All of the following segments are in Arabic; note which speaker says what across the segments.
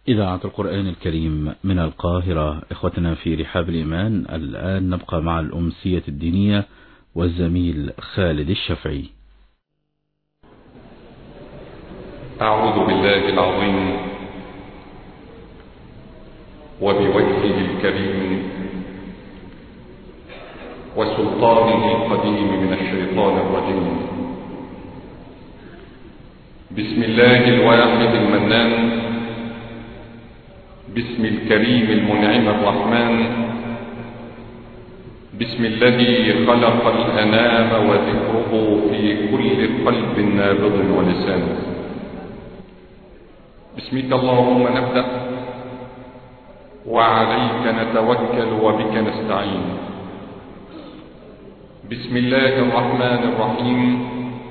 Speaker 1: إذاعة القرآن الكريم من القاهرة. إخوتنا في رحاب الإيمان، الآن نبقى مع الأمسية الدينية والزميل خالد الشافعي.
Speaker 2: أعوذ بالله العظيم وبوجهه الكريم وسلطانه القديم من الشيطان الرجيم. بسم الله الواحد المنان، بسم الكريم المنعم الرحمن، بسم الذي خلق الأنام وذكره في كل قلب نابض ولسان. بسمك اللهم نبدأ وعليك نتوكل وبك نستعين. بسم الله الرحمن الرحيم.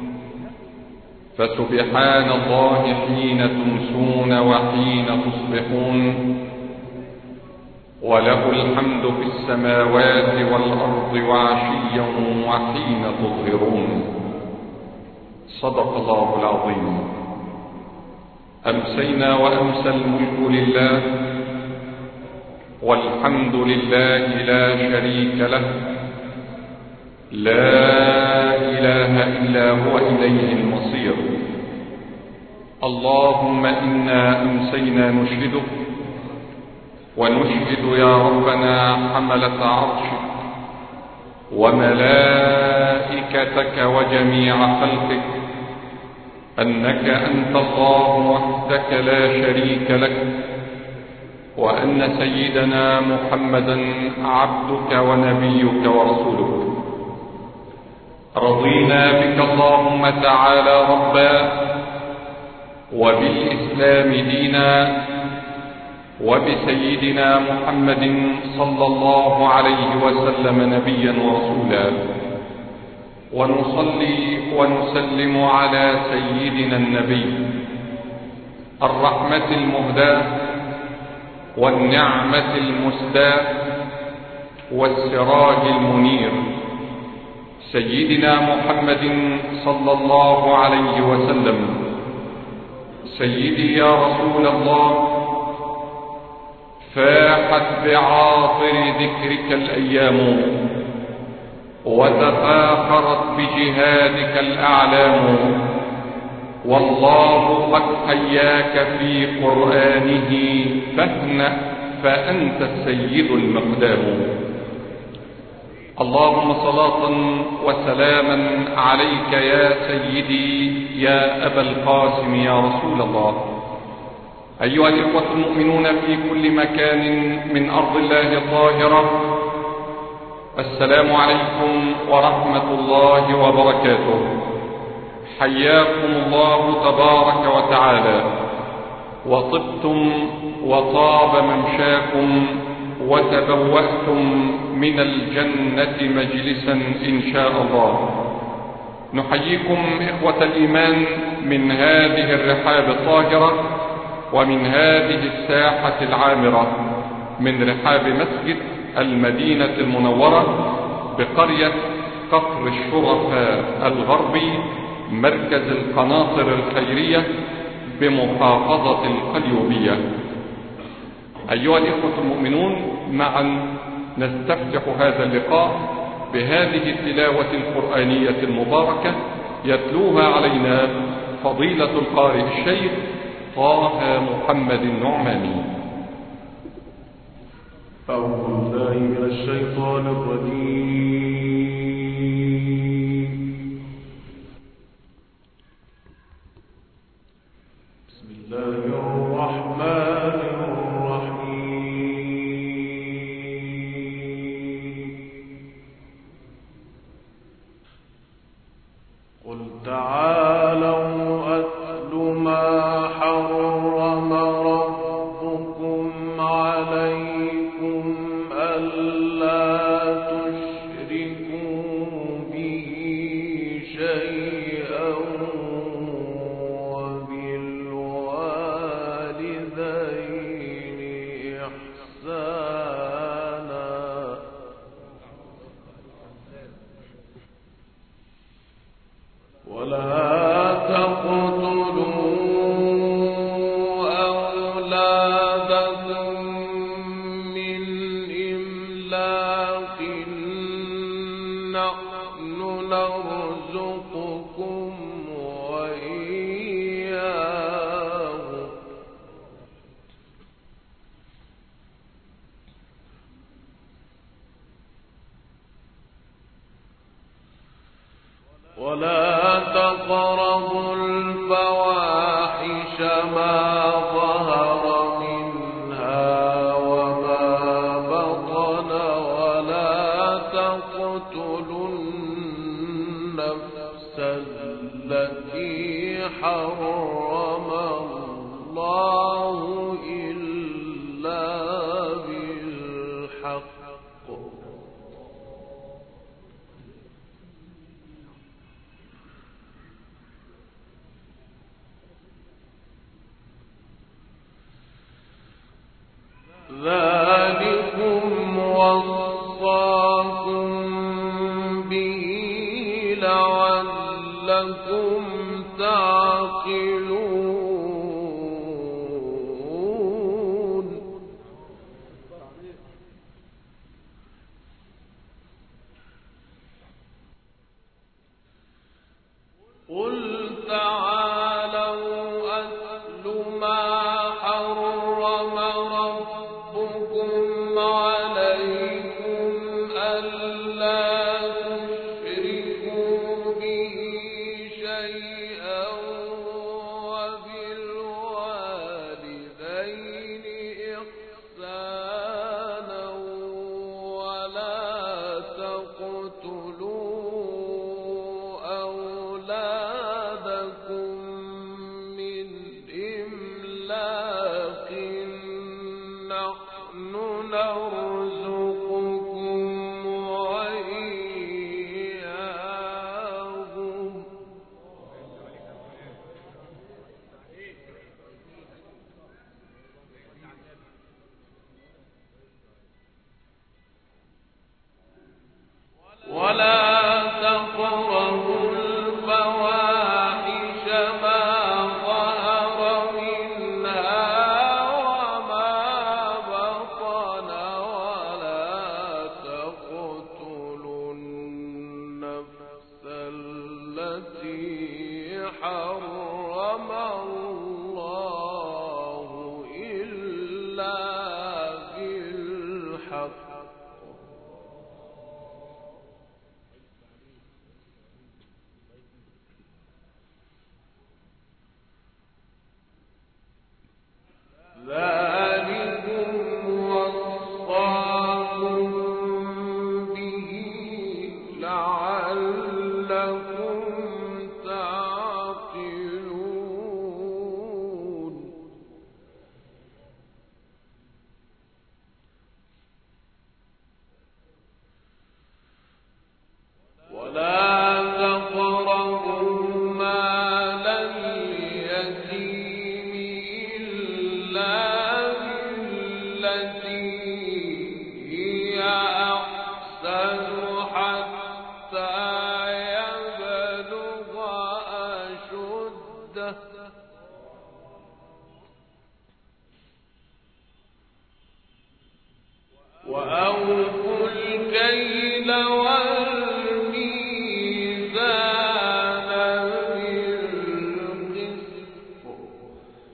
Speaker 2: فسبحان الله حين تمسون وحين تصبحون، وله الحمد في السماوات والأرض وعشيا وحين تظهرون. صدق الله العظيم. أمسينا وأمسى الملك لله، والحمد لله لا شريك له، لا إله إلا هو إليه المصير. اللهم إنا أمسينا نشهدك ونشهد يا ربنا حملة عرشك وملائكتك وجميع خلقك أنك أنت الله وحدك لا شريك لك، وأن سيدنا محمدا عبدك ونبيك ورسولك. رضينا بك اللهم تعالى ربا، وبالإسلام دينا، وبسيدنا محمد صلى الله عليه وسلم نبيا ورسولا. ونصلي ونسلم على سيدنا النبي الرحمة المهداة والنعمة المسداة والسراج المنير، سيدنا محمد صلى الله عليه وسلم. سيدي يا رسول الله، فاحت بعاطر ذكرك الأيام، وتفاخرت بجهادك الأعلام، والله قد حياك في قرآنه فاهنأ فأنت السيد المقدام. اللهم صلاة وسلاما عليك يا سيدي يا أبا القاسم يا رسول الله. أيها الإخوة المؤمنون في كل مكان من أرض الله الطاهرة، السلام عليكم ورحمة الله وبركاته. حياكم الله تبارك وتعالى، وطبتم وطاب ممشاكم، وتبوأتم من الجنة مجلسا إن شاء الله. نحييكم إخوة الإيمان من هذه الرحاب الطاهرة، ومن هذه الساحة العامرة، من رحاب مسجد المدينة المنورة بقرية كفر الشرفاء الغربي، مركز القناطر الخيرية بمحافظة القليوبية. أيها الإخوة المؤمنون، معا نستفتح هذا اللقاء بهذه التلاوة القرآنية المباركة يتلوها علينا فضيلة القارئ الشيخ طه محمد النعماني.
Speaker 3: أعوذ بالله من الشيطان الرجيم. بسم الله الرحمن الرحيم. قل تعالوا أتل ما حرم ربكم عليكم ألا تشركوا به شيئا وبالوالدين لكم من إملاق نحن نرزقكم وإياهم ولا تقربوا الفواحش ما ظهر منها وما بطن ولا تقتلوا النفس التي حرم الله إلا بالحق ذلكم وصاكم به لعلكم تعقلون قل تعالوا أتل ما حرم ربكم عليكم ألا تشركوا به شيئا وبالوالدين إحسانا ولا تقتلوا أولادكم من إملاق نحن نرزقكم وإياهم ولا تقربوا الفواحش ما ظهر منها وما بطن ولا تقتلوا النفس التي حرم الله إلا بالحق ذلكم وصاكم به لعلكم تعقلون ولا تقربوا مال اليتيم إلا بالتي هي أحسن حتى يبلغ أشده وأوفوا الكيل والميزان بالقسط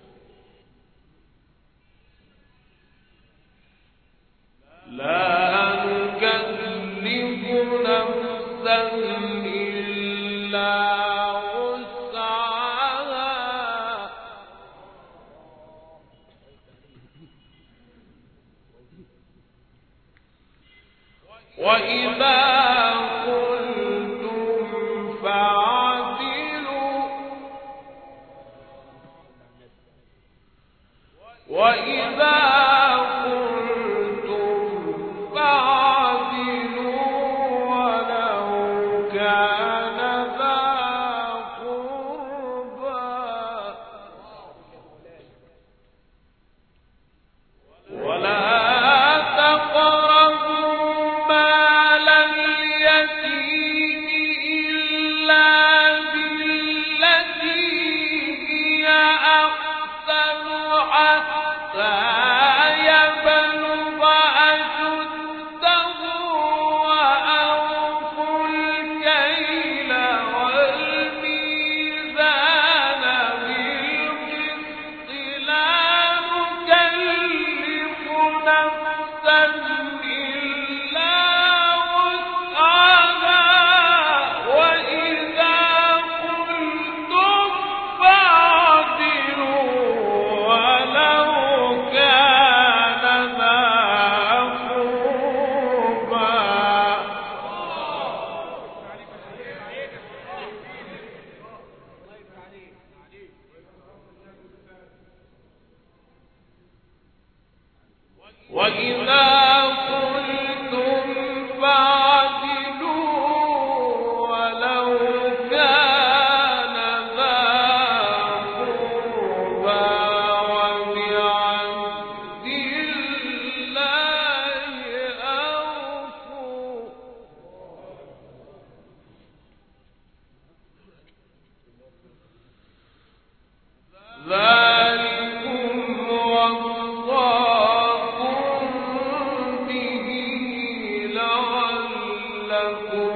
Speaker 3: لا نكلف نفسا إلا وسعها وإذا قلتم فاعدلوا وإذا قلتم فاعدلوا ولو كان ذا قربى ولا تقربوا مال اليتيم إلا بالتي هي أحسن حتى وإذا قلتم فاعدلوا ولو كان ذا قربى وبعهد الله أوفوا ذلكم وصاكم به لعلكم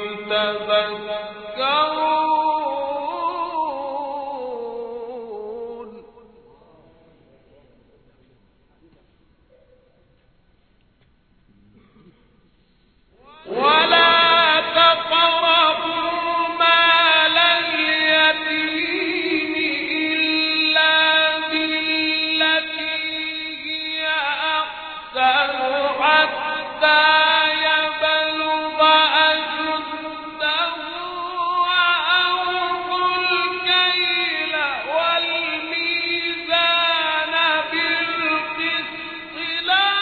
Speaker 3: تذكرون ولا تقربوا مال اليتيم إلا بالتي هي أحسن حتى يبلغ أشده وأوفوا الكيل والميزان بالقسط لا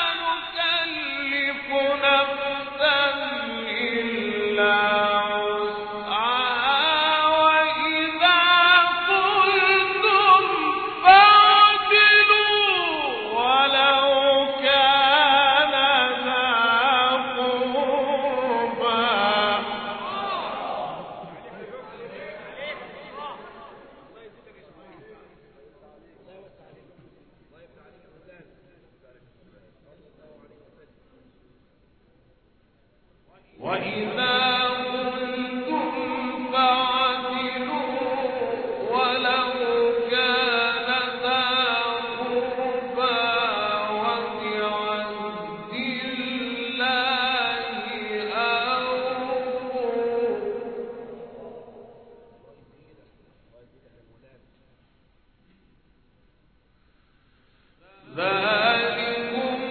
Speaker 3: نكلف نفسا إلا وسعها وإذا قلتم فاعدلوا ولو كان ذا قربى وإذا قلتم فاعدلوا ولو كان ذا قربى وبعهد الله أوفوا ذلكم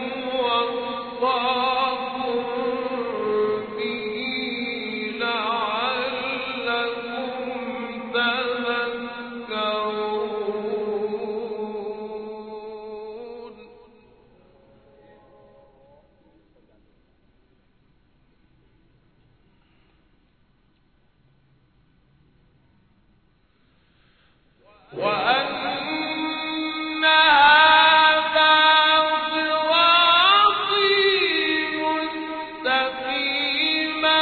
Speaker 3: وصاكم به لعلكم تذكرون وأن هذا صراطي مستقيما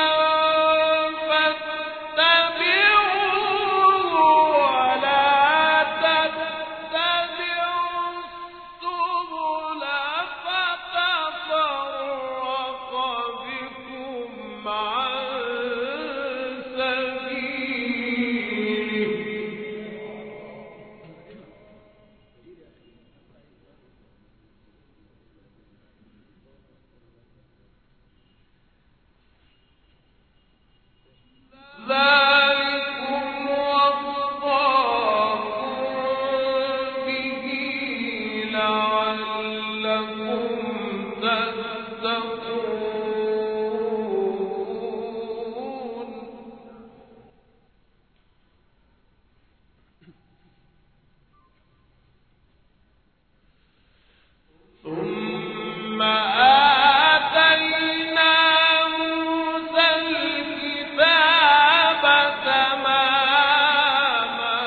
Speaker 3: فاتبعوه ولا تتبعوا السبل فتفرق بكم عن سبيله ذلكم وصاكم به لعلكم تتقون ثم آتينا موسى الكتاب تماما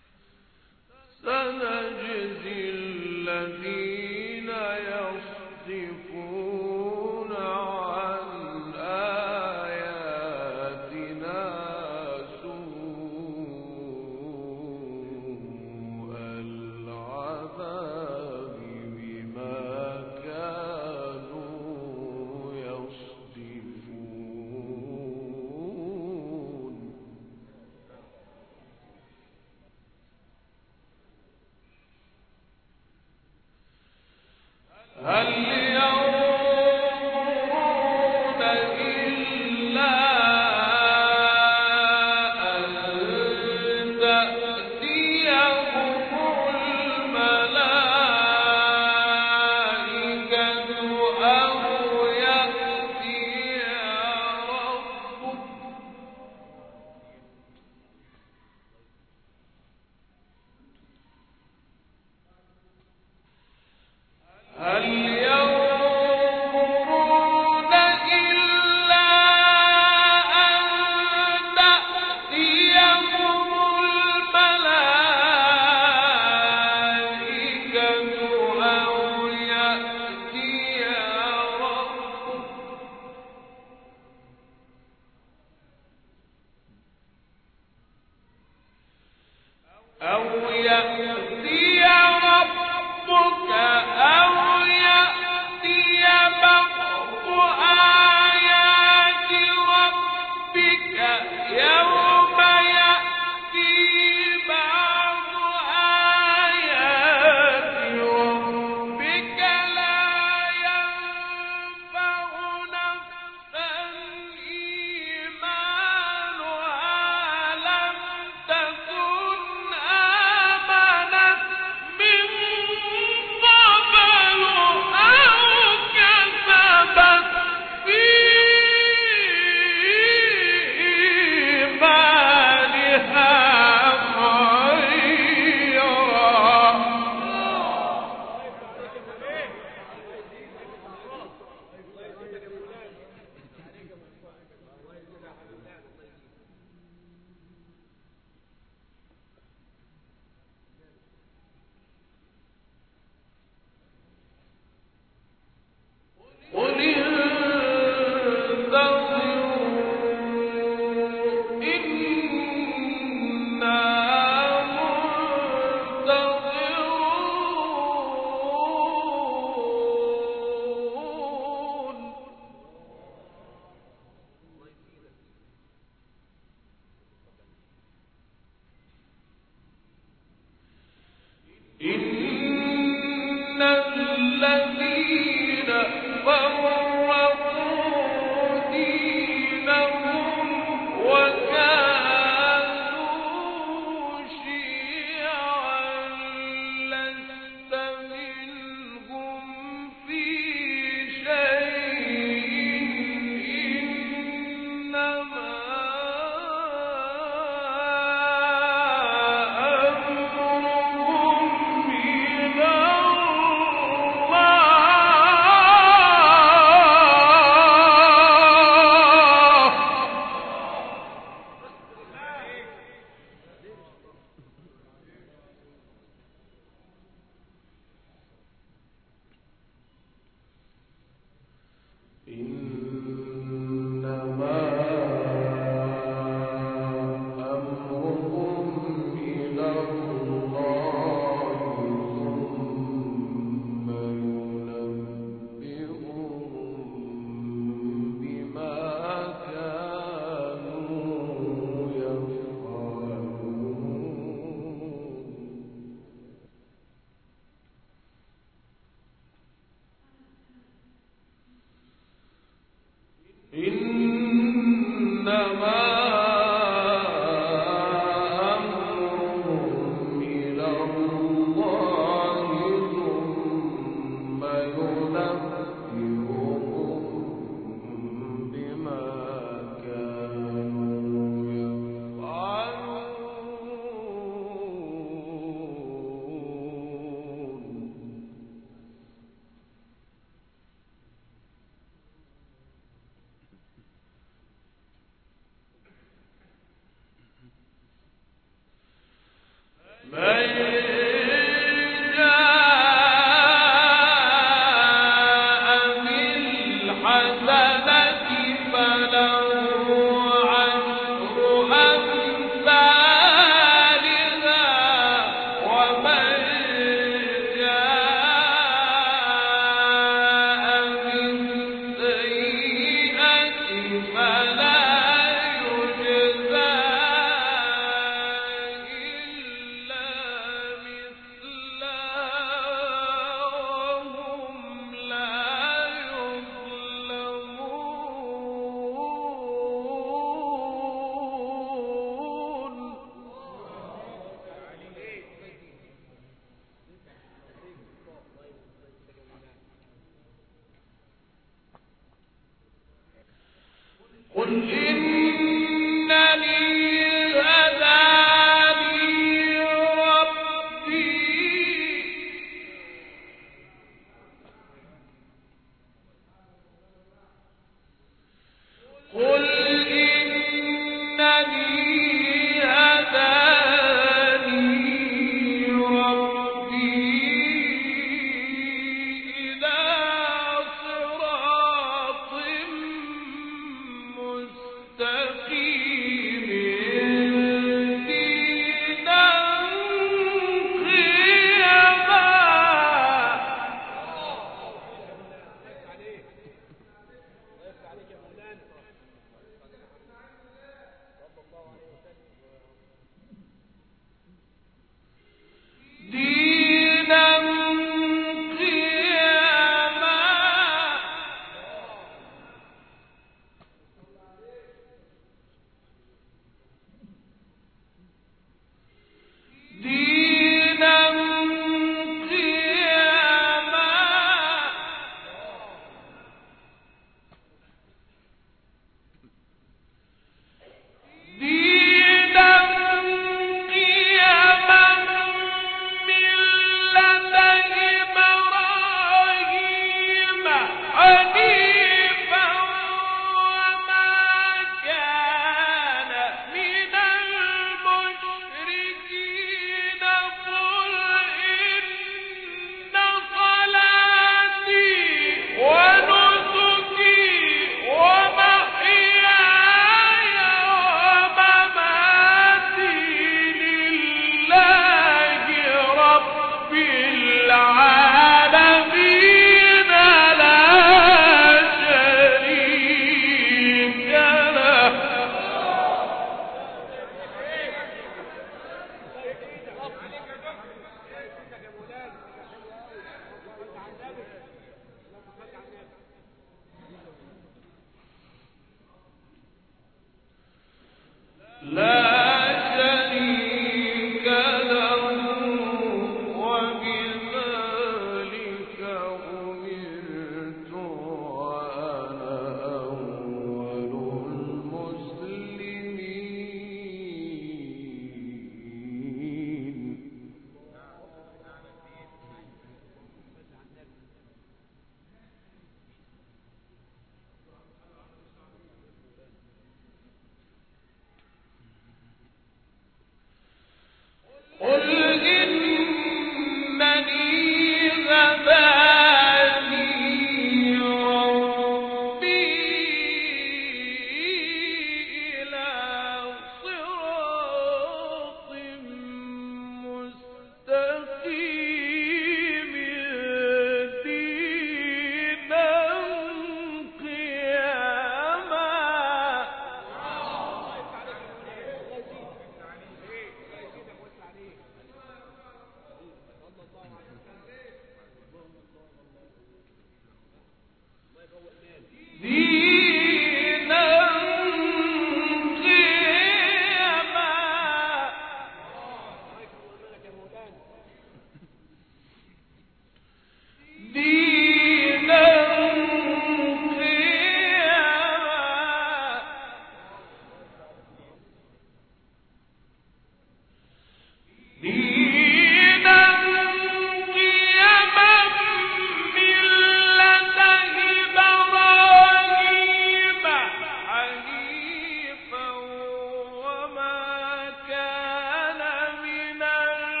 Speaker 3: من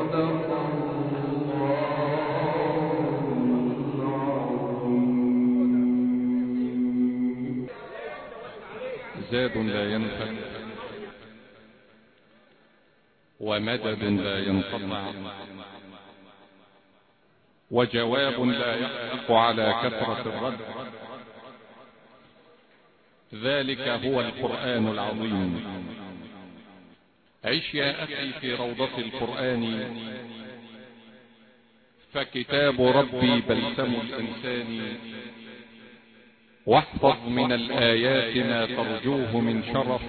Speaker 2: زاد لا ينفد ومدد لا ينقطع وجواب لا يحق على كثرة الرد. ذلك هو القرآن العظيم. عش يا أخي في روضة القرآن، فكتاب ربي بلسم الإنسان. واحفظ من الآيات ما ترجوه من شرف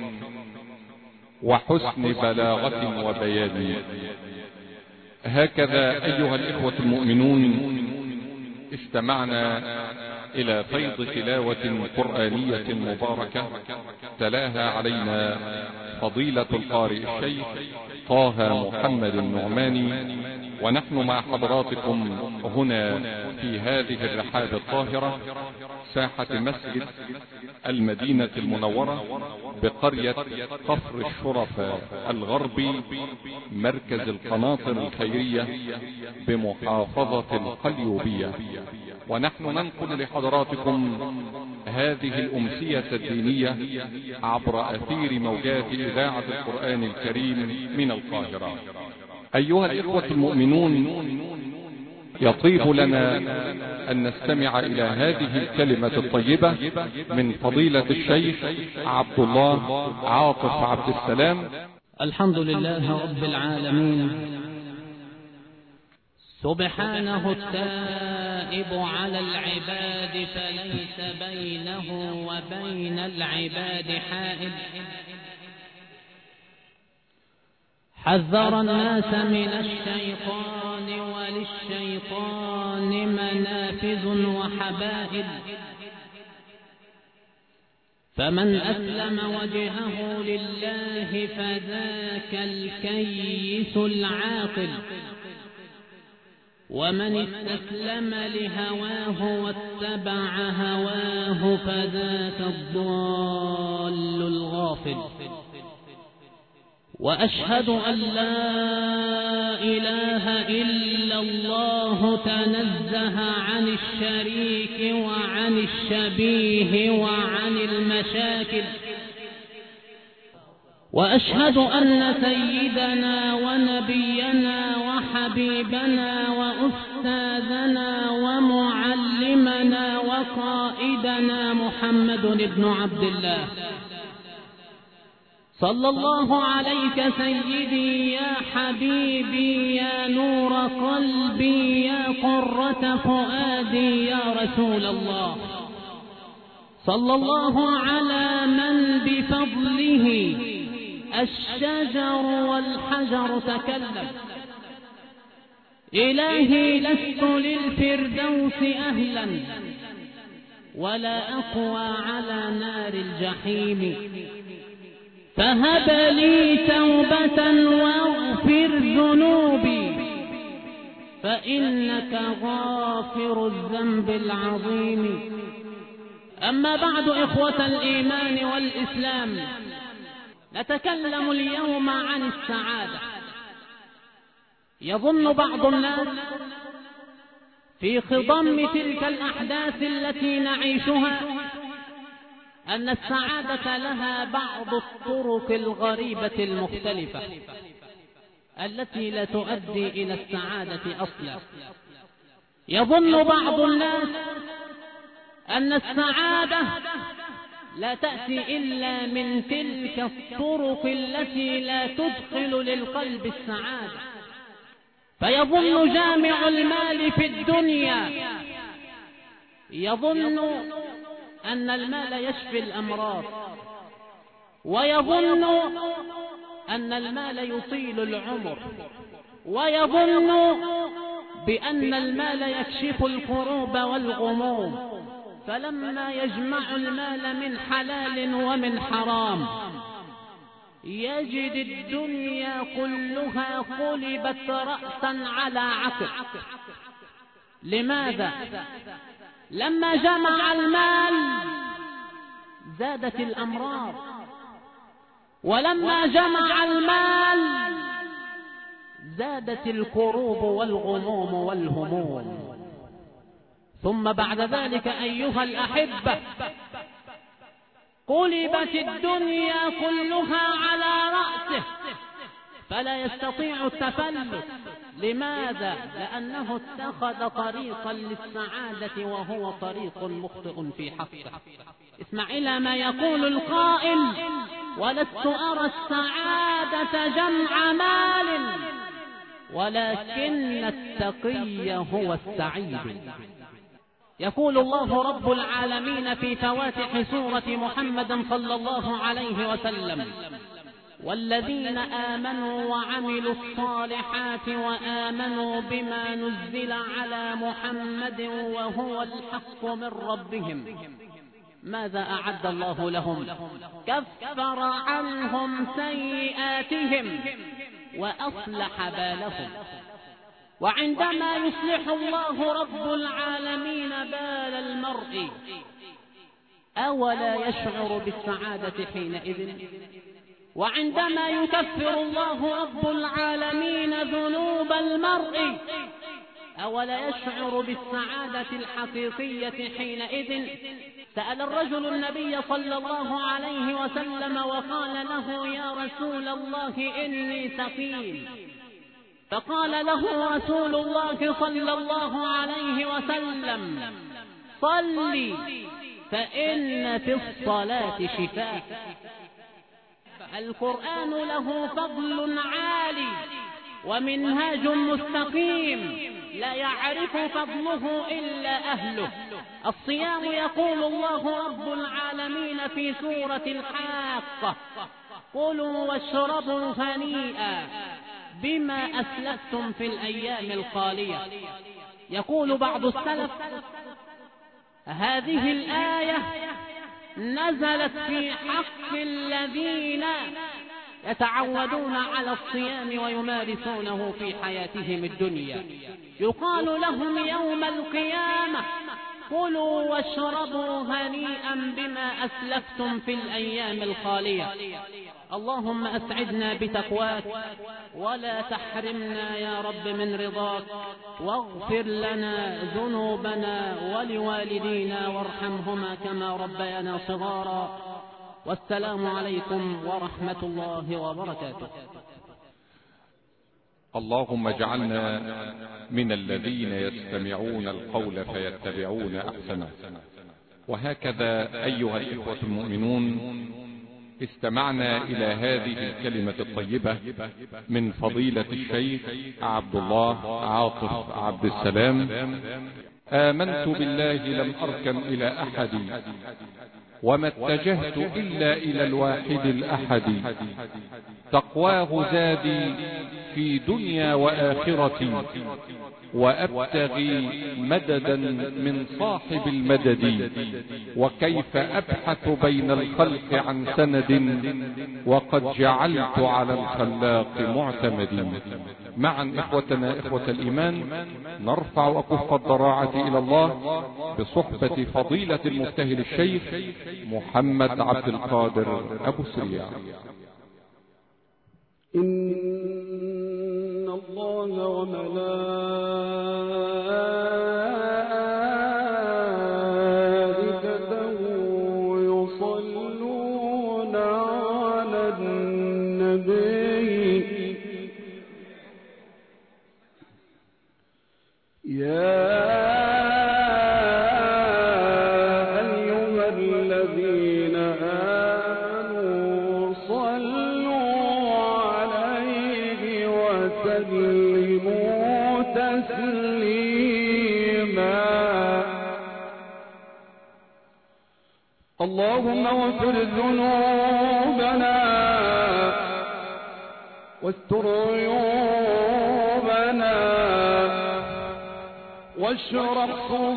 Speaker 2: وحسن بلاغة وبيان. هكذا أيها الإخوة المؤمنون استمعنا إلى فيض تلاوة قرآنية مباركة تلاها علينا فضيلة القارئ الشيخ طه محمد النعماني، ونحن مع حضراتكم هنا في هذه الرحاب الطاهرة ساحة مسجد المدينة المنورة بقرية كفر الشرفاء الغربي مركز القناطر الخيرية بمحافظة القليوبية. ونحن ننقل لحضراتكم هذه الأمسية الدينية عبر أثير موجات إذاعة القرآن الكريم من القاهرة. أيها الإخوة المؤمنون، يطيب لنا أن نستمع إلى هذه الكلمة الطيبة من فضيلة الشيخ عبد الله عاطف عبد السلام.
Speaker 4: الحمد لله رب العالمين، سبحانه التائب على العباد، فليس بينه وبين العباد حائل. حذر الناس من الشيطان، وللشيطان منافذ وحبائل. فمن أسلم وجهه لله فذاك الكيس العاقل، ومن استسلم لهواه واتبع هواه فذاك الضال الغافل. وأشهد أن لا إله إلا الله تنزه عن الشريك وعن الشبيه وعن المشاكل. وأشهد أن سيدنا ونبينا وحبيبنا وأستاذنا ومعلمنا وقائدنا محمد بن عبد الله صلى الله عليك سيدي يا حبيبي يا نور قلبي يا قرة فؤادي يا رسول الله. صلى الله على من بفضله الشجر والحجر تكلم. إلهي لست للفردوس أهلا ولا أقوى على نار الجحيم، فهب لي توبة واغفر ذنوبي، فإنك غافر الذنب العظيم. أما بعد، إخوة الإيمان والإسلام، نتكلم اليوم عن السعادة. يظن بعض الناس في خضم تلك الأحداث التي نعيشها أن السعادة لها بعض الطرق الغريبة المختلفة التي لا تؤدي إلى السعادة أصلا. يظن بعض الناس أن السعادة لا تأتي إلا من تلك الطرق التي لا تدخل للقلب السعادة، فيظن جامع المال في الدنيا يظن أن المال يشفي الأمراض، ويظن أن المال يطيل العمر، ويظن بأن المال يكشف الكروب والغموم. فلما يجمع المال من حلال ومن حرام يجد الدنيا كلها قلبت رأسا على عقب. لماذا؟ لما جمع المال زادت الأمراض، ولما جمع المال زادت الكروب والغموم والهموم. ثم بعد ذلك أيها الأحبة قلبت الدنيا كلها على رأسه فلا يستطيع التفلت. لماذا؟ لأنه اتخذ طريقا للسعادة وهو طريق مخطئ في حقه. اسمع إلى ما يقول القائل: ولست أرى السعادة جمع مال ولكن التقي هو السعيد. يقول الله رب العالمين في فواتح سورة محمد صلى الله عليه وسلم: والذين آمنوا وعملوا الصالحات وآمنوا بما نزل على محمد وهو الحق من ربهم ماذا أعد الله لهم؟ كفر عنهم سيئاتهم وأصلح بالهم. وعندما يصلح الله رب العالمين بال المرء أولا يشعر بالسعادة حينئذ؟ وعندما يكفر الله رب العالمين ذنوب المرء أولا يشعر بالسعادة الحقيقية حينئذ؟ سأل الرجل النبي صلى الله عليه وسلم وقال له: يا رسول الله إني سقيم. فقال له رسول الله صلى الله عليه وسلم: صل فإن في الصلاة شفاء. القرآن له فضل عالي ومنهاج مستقيم لا يعرف فضله إلا أهله. الصيام يقول الله رب العالمين في سورة الحاقة: كلوا واشربوا هنيئا بما أسلفتم في الأيام الخالية. يقول بعض السلف: هذه الآية نزلت في حق الذين يتعودون على الصيام ويمارسونه في حياتهم الدنيا. يقال لهم يوم القيامة: كلوا واشربوا هنيئا بما أسلفتم في الأيام الخالية. اللهم أسعدنا بتقواك ولا تحرمنا يا رب من رضاك، واغفر لنا ذنوبنا ولوالدينا وارحمهما كما ربيانا صغارا. والسلام عليكم ورحمة الله وبركاته.
Speaker 2: اللهم اجعلنا من الذين يستمعون القول فيتبعون أحسنه. وهكذا أيها الإخوة المؤمنون استمعنا إلى هذه الكلمة الطيبة من فضيلة الشيخ عبد الله عاطف عبد السلام: آمنت بالله لم أركن إلى أحد وما اتجهت إلا إلى الواحد الأحد، تقواه زادي في دنيا وآخرتي، وأبتغي مددا من صاحب المدد، وكيف أبحث بين الخلق عن سند، وقد جعلت على الخلاق معتمدي. معا إخوتنا إخوة الإيمان نرفع أكف الضراعة إلى الله بصحبة فضيلة المبتهل الشيخ محمد عبد القادر أبو سريع.
Speaker 5: إن الله وملائكته يصلون على النبي يا أيها الذين آمنوا صلوا عليه وسلموا تسليما. اللهم اغفر ذنوبنا واستر عيوبنا واشرح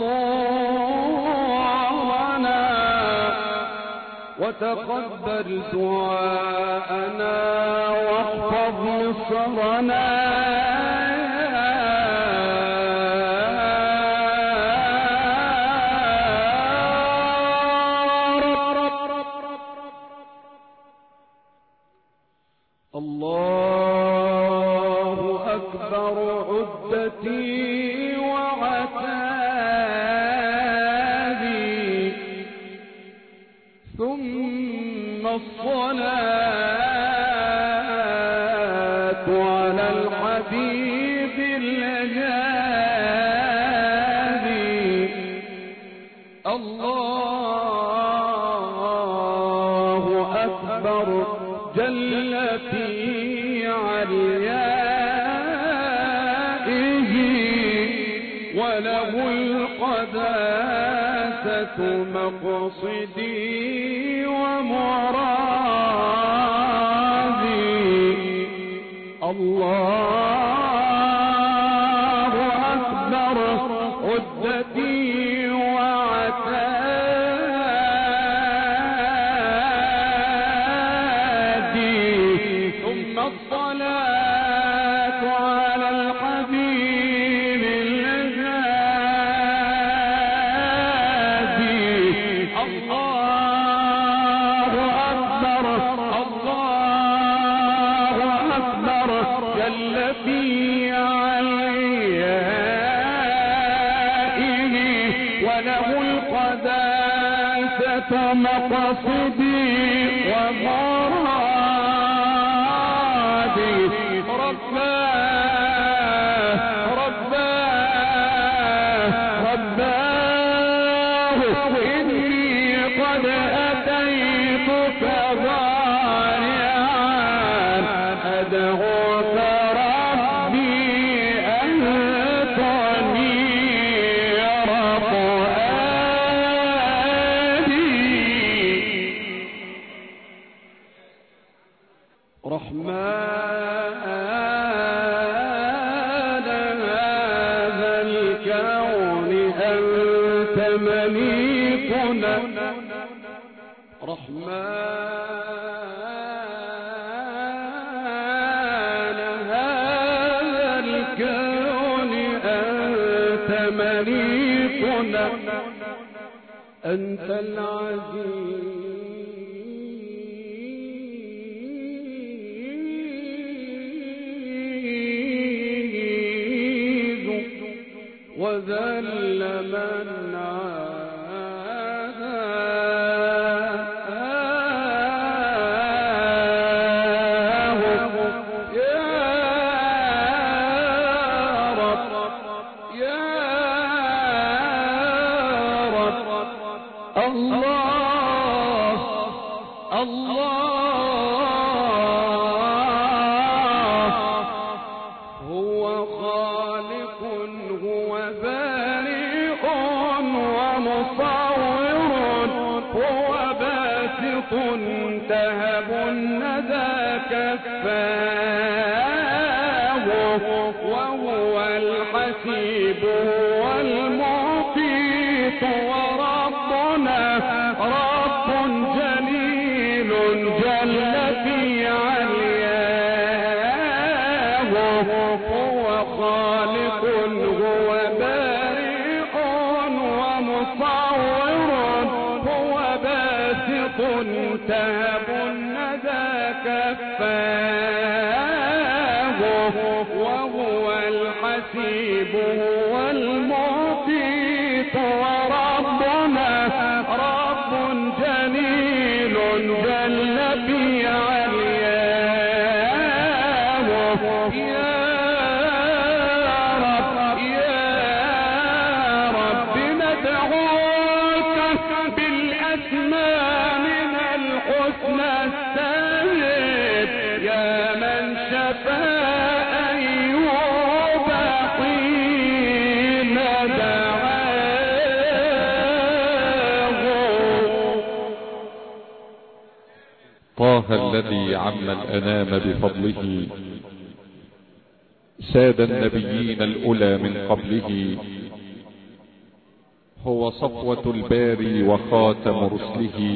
Speaker 5: صدورنا وتقبل دعاءنا واحفظ مصرنا الله أكبر. أكبر عدتي وعتابي ثم الصلاة على الحبيب الهادي الله أكبر جل في عليائه وله القداسة مقصدي ومرادي الله أكبر عدتي وعتادي ثم الصلاة على الحبيب الهادي الله أكبر الله أكبر جل في عليائه وله القداسة مقصدي ومرادي رباه إني قد أتيتك ضارعا أدعوك ربي أهتني رحمن هذا الكون أنت مليكنا رحمن هذا الكون أنت مليكنا أنت العزيز وذل من عاداه يا رب يا رب الله الله هو خالق هو بارئ ومصور هو باسط تهب الندى كفاه وهو الحسيب هو المقيت وربنا رب جليل جل في علياه هو خالق هو بارئ ومصور هو باسط تهب الندى كفاه وهو الحسيب هو المقيت وربنا رب جليل جل في علياه يا رب ندعوك بالأسماء من الحسنى السيد يا من شفى أيوب حين دعاه
Speaker 2: طه الذي عم الأنام بفضله ساد النبيين الأولى من قبله هو صفوة الباري وخاتم رسله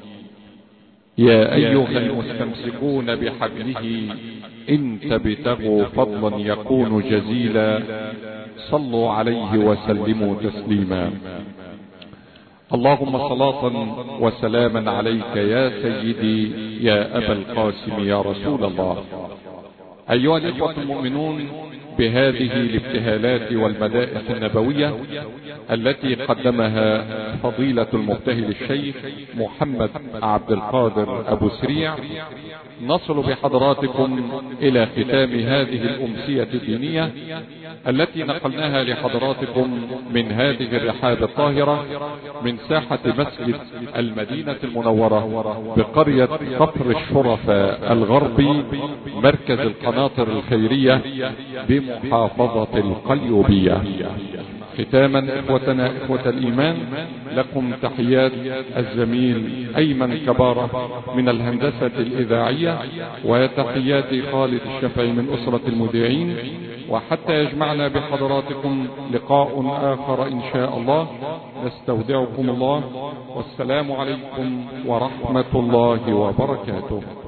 Speaker 2: يا أيها المستمسكون بحبله إن تبتغوا فضلا يكون جزيلا صلوا عليه وسلموا تسليما. اللهم صلاة وسلاما عليك يا سيدي يا أبا القاسم يا رسول الله. أيها الإخوة المؤمنون، بهذه الابتهالات والمدائح النبوية التي قدمها فضيلة المبتهل الشيخ محمد عبد القادر أبو سريع، نصل بحضراتكم إلى ختام هذه الأمسية الدينية التي نقلناها لحضراتكم من هذه الرحاب الطاهرة من ساحة مسجد المدينة المنورة بقرية كفر الشرفاء الغربي مركز القناطر الخيرية بمحافظة القليوبية. ختاما إخوتنا إخوة الإيمان، لكم تحيات الزميل أيمن كبارة من الهندسة الإذاعية، وتحيات خالد الشافعي من أسرة المذيعين، وحتى يجمعنا بحضراتكم لقاء آخر إن شاء الله، نستودعكم الله، والسلام عليكم ورحمة الله وبركاته.